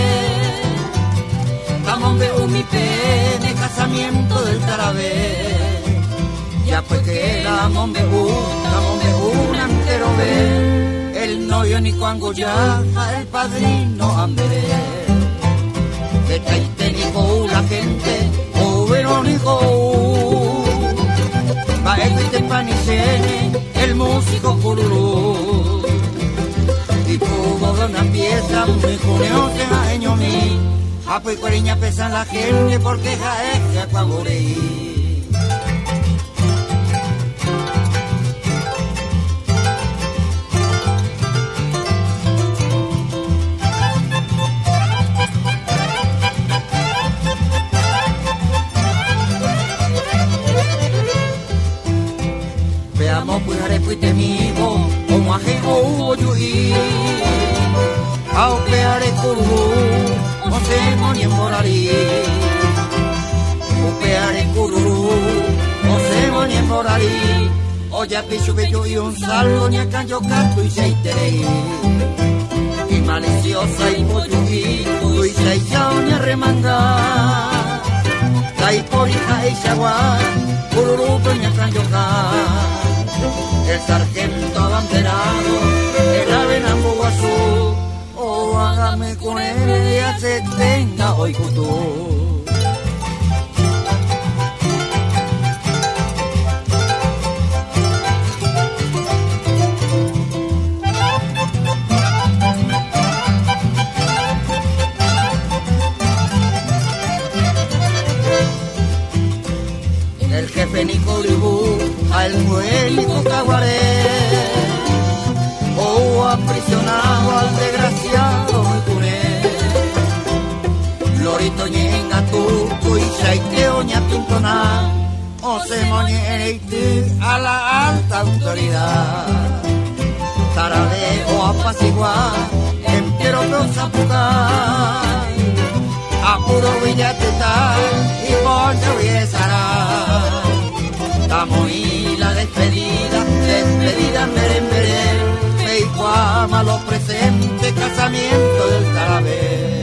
vamos de mi pene, casamiento del Tarabé. Ya pues que la mombe un entero ve, el novio ni cuango ya, el padrino amberé. De traitenico la gente, o verónico, va este panicene, el músico cururú. Y tuvo de una pieza, muy junio se año mi. Apo y cuariña pesan la gente porque jaeja cuagurí. Veamos pues arepuite migo, como ajeno hubo yuí. Aupeare curú. No se moni en morarí, upeare cururú, no se moni en morarí, oya pichu bello y un salvo, ni a canyo canto y seiterei, y maliciosa y poyuí, y seisao ni a remanga, tai porija y chaguán, cururú ni a canyo can, el sargento abanderado, el ave en Ambuguazú, o hágame con él y hace tenga hoy futuro. El jefe Nico Uribú, al muelico Caguaré, o aprisionado al desgraciado Cuné. Lorito ñenga tu y saiteo ña pintona, o se moñeite a la alta autoridad. Tarabé o apaciguar, entero prosa pugar, apuro villateta y poncho viesará. Estamos y la despedida meremberé. Guama lo presente, casamiento del Tarabé.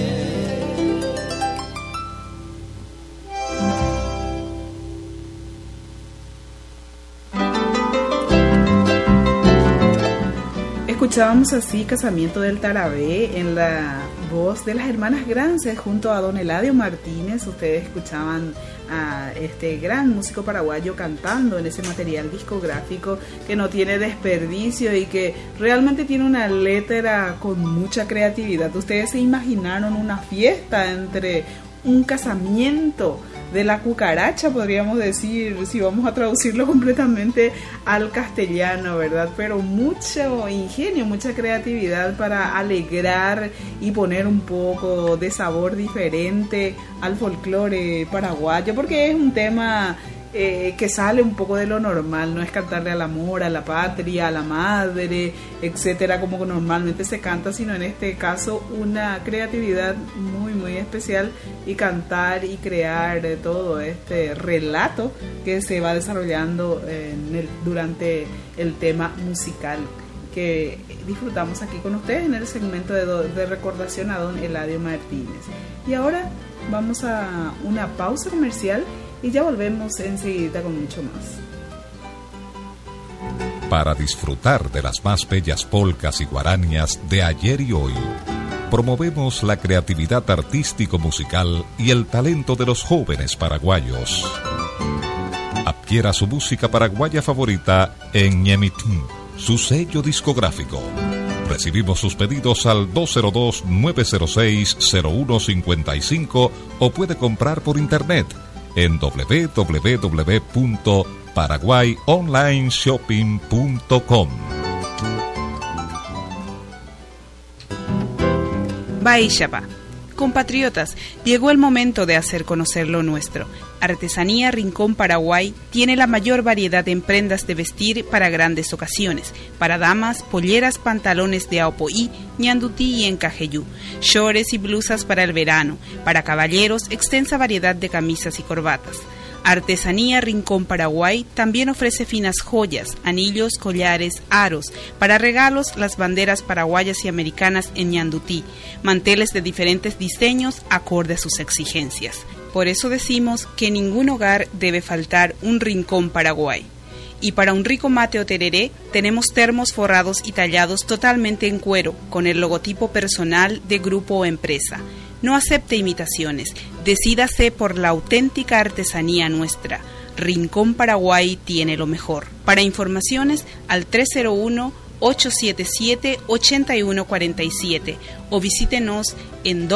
Escuchábamos así Casamiento del Tarabé en la voz de las hermanas Grance junto a Don Eladio Martínez. Ustedes escuchaban a este gran músico paraguayo cantando en ese material discográfico que no tiene desperdicio y que realmente tiene una letra con mucha creatividad. Ustedes se imaginaron una fiesta entre un casamiento de la cucaracha, podríamos decir, si vamos a traducirlo completamente al castellano, ¿verdad? Pero mucho ingenio, mucha creatividad para alegrar y poner un poco de sabor diferente al folclore paraguayo, porque es un tema que sale un poco de lo normal, no es cantarle al amor, a la patria, a la madre, etcétera, como normalmente se canta, sino en este caso una creatividad muy muy especial y cantar y crear todo este relato que se va desarrollando durante el tema musical que disfrutamos aquí con ustedes en el segmento de recordación a don Eladio Martínez. Y ahora vamos a una pausa comercial y ya volvemos enseguida con mucho más. Para disfrutar de las más bellas polcas y guaranias de ayer y hoy, promovemos la creatividad artístico-musical y el talento de los jóvenes paraguayos. Adquiera su música paraguaya favorita en Ñemitún, su sello discográfico. Recibimos sus pedidos al 202-906-0155 o puede comprar por internet en www.paraguayonlineshopping.com. Baixapa. Compatriotas, llegó el momento de hacer conocer lo nuestro. Artesanía Rincón Paraguay tiene la mayor variedad en prendas de vestir para grandes ocasiones, para damas, polleras, pantalones de aopoí, ñandutí y encajeyú, shorts y blusas para el verano, para caballeros, extensa variedad de camisas y corbatas. Artesanía Rincón Paraguay también ofrece finas joyas, anillos, collares, aros, para regalos las banderas paraguayas y americanas en ñandutí, manteles de diferentes diseños acorde a sus exigencias. Por eso decimos que en ningún hogar debe faltar un Rincón Paraguay. Y para un rico mate o tereré, tenemos termos forrados y tallados totalmente en cuero, con el logotipo personal de grupo o empresa. No acepte imitaciones, decídase por la auténtica artesanía nuestra. Rincón Paraguay tiene lo mejor. Para informaciones al 301-877-8147 o visítenos en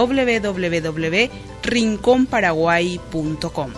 www.rinconparaguay.com.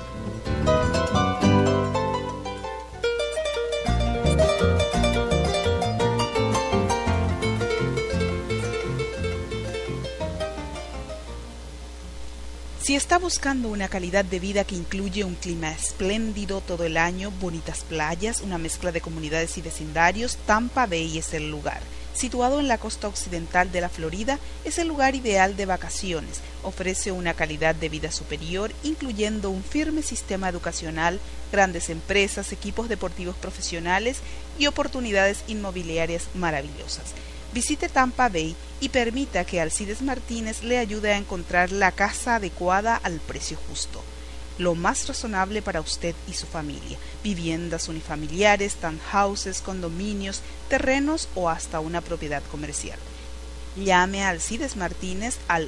Si está buscando una calidad de vida que incluye un clima espléndido todo el año, bonitas playas, una mezcla de comunidades y vecindarios, Tampa Bay es el lugar. Situado en la costa occidental de la Florida, es el lugar ideal de vacaciones. Ofrece una calidad de vida superior, incluyendo un firme sistema educacional, grandes empresas, equipos deportivos profesionales y oportunidades inmobiliarias maravillosas. Visite Tampa Bay y permita que Alcides Martínez le ayude a encontrar la casa adecuada al precio justo. Lo más razonable para usted y su familia. Viviendas unifamiliares, townhouses, condominios, terrenos o hasta una propiedad comercial. Llame a Alcides Martínez al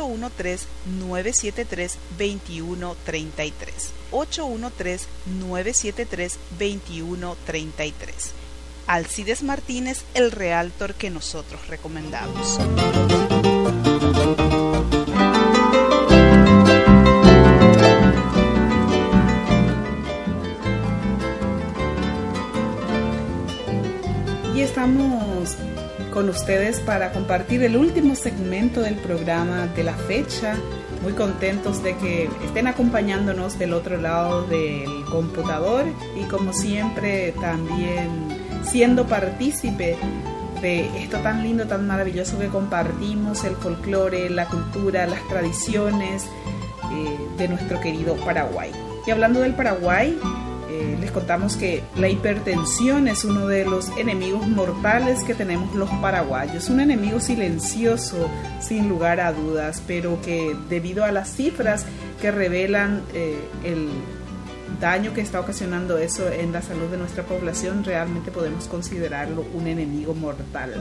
813-973-2133. 813-973-2133. Alcides Martínez, el realtor que nosotros recomendamos. Y estamos con ustedes para compartir el último segmento del programa de la fecha. Muy contentos de que estén acompañándonos del otro lado del computador y como siempre también siendo partícipe de esto tan lindo, tan maravilloso que compartimos, el folclore, la cultura, las tradiciones de nuestro querido Paraguay. Y hablando del Paraguay, les contamos que la hipertensión es uno de los enemigos mortales que tenemos los paraguayos, un enemigo silencioso sin lugar a dudas, pero que debido a las cifras que revelan el daño que está ocasionando eso en la salud de nuestra población, realmente podemos considerarlo un enemigo mortal.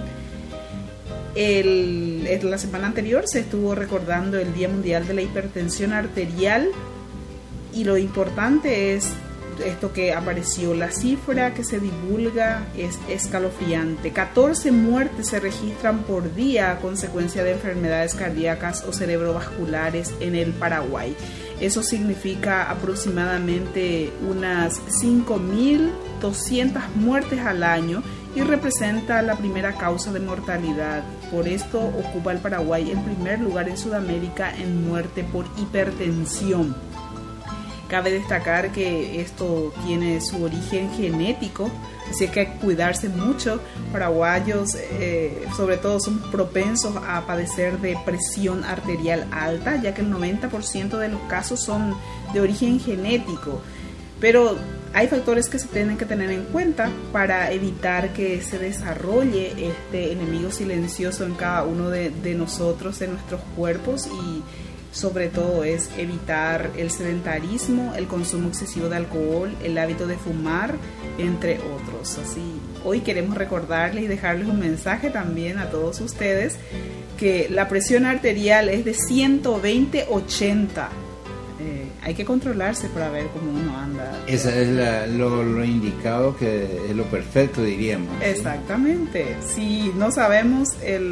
La semana anterior se estuvo recordando el Día Mundial de la Hipertensión Arterial y lo importante es esto que apareció. La cifra que se divulga es escalofriante. 14 muertes se registran por día a consecuencia de enfermedades cardíacas o cerebrovasculares en el Paraguay. Eso significa aproximadamente unas 5.200 muertes al año y representa la primera causa de mortalidad. Por esto ocupa el Paraguay el primer lugar en Sudamérica en muerte por hipertensión. Cabe destacar que esto tiene su origen genético, así que hay que cuidarse mucho. Paraguayos, sobre todo, son propensos a padecer de presión arterial alta, ya que el 90% de los casos son de origen genético. Pero hay factores que se tienen que tener en cuenta para evitar que se desarrolle este enemigo silencioso en cada uno de nosotros, en nuestros cuerpos, y sobre todo es evitar el sedentarismo, el consumo excesivo de alcohol, el hábito de fumar, entre otros. Así, hoy queremos recordarles y dejarles un mensaje también a todos ustedes que la presión arterial es de 120/80. Hay que controlarse para ver cómo uno anda. Esa es lo indicado, que es lo perfecto, diríamos. Exactamente. Si no sabemos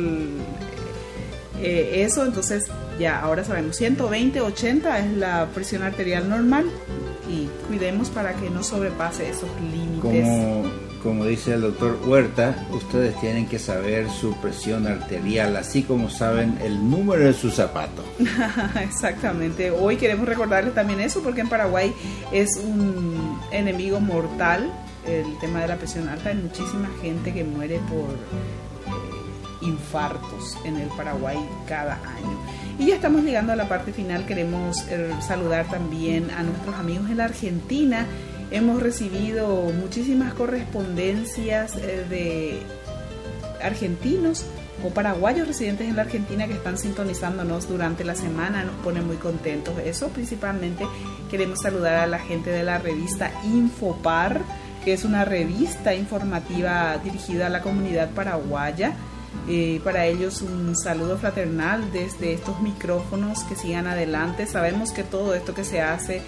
eso, entonces ya ahora sabemos. 120/80 es la presión arterial normal y cuidemos para que no sobrepase esos límites. Como dice el doctor Huerta, ustedes tienen que saber su presión arterial, así como saben el número de su zapato. Exactamente. Hoy queremos recordarles también eso, porque en Paraguay es un enemigo mortal el tema de la presión alta. Hay muchísima gente que muere por infartos en el Paraguay cada año. Y ya estamos llegando a la parte final. Queremos saludar también a nuestros amigos en la Argentina. Hemos recibido muchísimas correspondencias de argentinos o paraguayos residentes en la Argentina que están sintonizándonos durante la semana. Nos pone muy contentos. Eso principalmente queremos saludar a la gente de la revista Infopar, que es una revista informativa dirigida a la comunidad paraguaya. Para ellos un saludo fraternal desde estos micrófonos, que sigan adelante. Sabemos que todo esto que se hace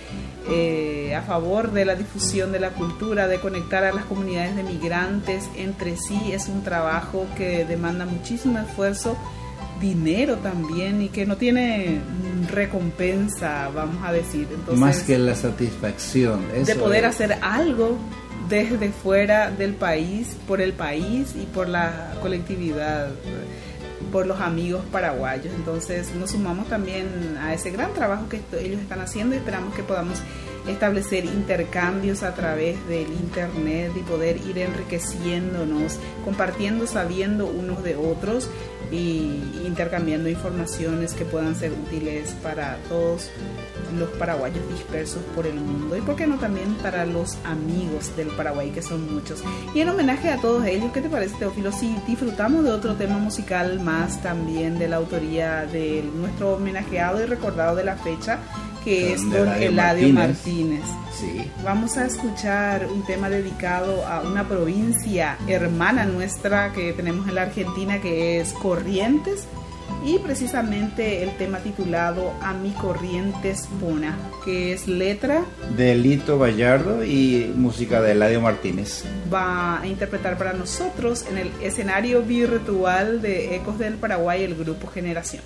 a favor de la difusión de la cultura, de conectar a las comunidades de migrantes entre sí, es un trabajo que demanda muchísimo esfuerzo, dinero también, y que no tiene recompensa, vamos a decir. Entonces, más que la satisfacción de poder hacer algo desde fuera del país, por el país y por la colectividad, por los amigos paraguayos. Entonces nos sumamos también a ese gran trabajo que ellos están haciendo y esperamos que podamos establecer intercambios a través del internet y poder ir enriqueciéndonos, compartiendo, sabiendo unos de otros y intercambiando informaciones que puedan ser útiles para todos los paraguayos dispersos por el mundo, y por qué no también para los amigos del Paraguay, que son muchos. Y en homenaje a todos ellos, ¿qué te parece, Teófilo, si disfrutamos de otro tema musical más también de la autoría de nuestro homenajeado y recordado de la fecha, que es don Eladio Martínez? Sí. Vamos a escuchar un tema dedicado a una provincia hermana nuestra que tenemos en la Argentina, que es Corrientes, y precisamente el tema titulado A mi Corrientes Pona, que es letra de Lito Vallardo y música de Eladio Martínez. Va a interpretar para nosotros en el escenario virtual de Ecos del Paraguay el grupo Generación.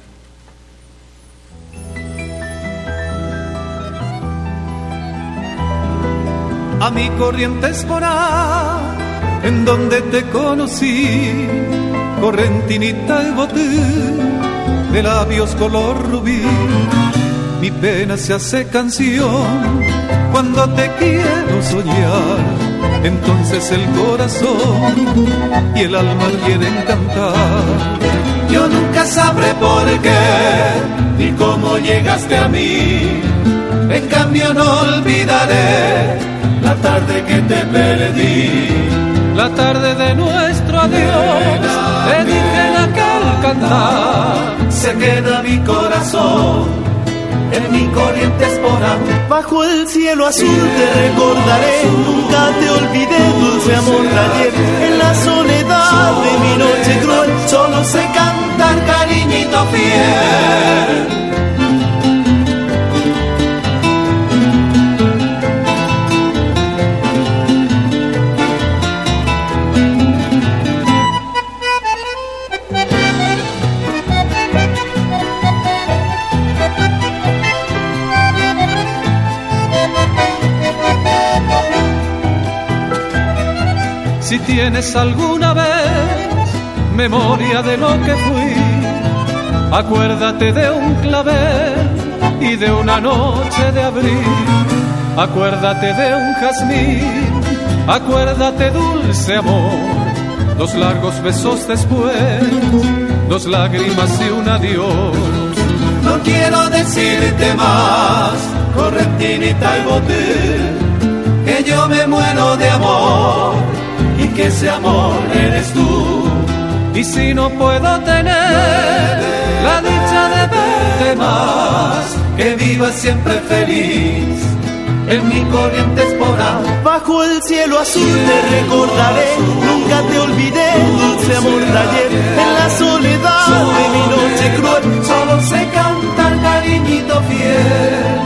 A mi Corrientes Pona, en donde te conocí, correntinita y boté, de labios color rubí. Mi pena se hace canción cuando te quiero soñar. Entonces el corazón y el alma quieren cantar. Yo nunca sabré por qué ni cómo llegaste a mí. En cambio no olvidaré la tarde que te perdí, la tarde de nuestro adiós. Te dije en aquel cantar, se queda mi corazón en mi Corrientes Pona. Bajo el cielo azul te recordaré, nunca te olvidé, dulce amor de ayer. En la soledad de mi noche cruel, solo sé cantar, cariñito fiel. tienes alguna vez memoria de lo que fui, acuérdate de un clavel y de una noche de abril, acuérdate de un jazmín, acuérdate dulce amor, 2 largos besos después, 2 lágrimas y un adiós. No quiero decirte más, correntinita y botín, que yo me muero de amor y que ese amor eres tú. Y si no puedo tener la dicha de verte más, que vivas siempre feliz en mi corriente esporada. Bajo el cielo azul te recordaré, nunca te olvidé, dulce amor de ayer. En la soledad de mi noche cruel, solo sé cantar cariñito fiel.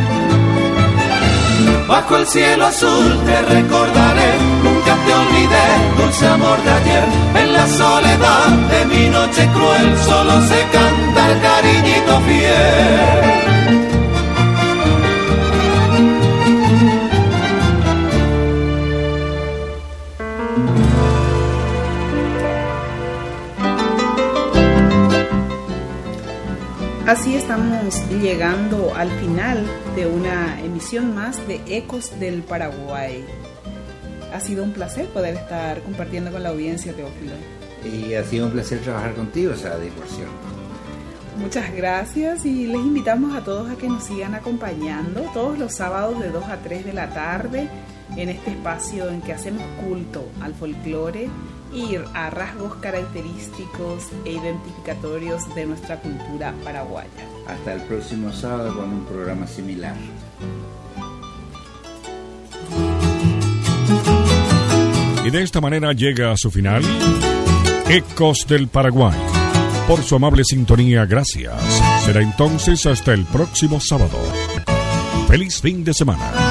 Bajo el cielo azul te recordaré, nunca te olvidé, dulce amor de ayer. En la soledad de mi noche cruel, solo sé cantar cariñito fiel. Así estamos llegando al final de una emisión más de Ecos del Paraguay. Ha sido un placer poder estar compartiendo con la audiencia, Teófilo. Y ha sido un placer trabajar contigo, Sadi, por cierto. Muchas gracias y les invitamos a todos a que nos sigan acompañando todos los sábados de 2 a 3 de la tarde en este espacio en que hacemos culto al folclore y a rasgos característicos e identificatorios de nuestra cultura paraguaya. Hasta el próximo sábado con un programa similar. Y de esta manera llega a su final Ecos del Paraguay. Por su amable sintonía, gracias. Será entonces hasta el próximo sábado. ¡Feliz fin de semana!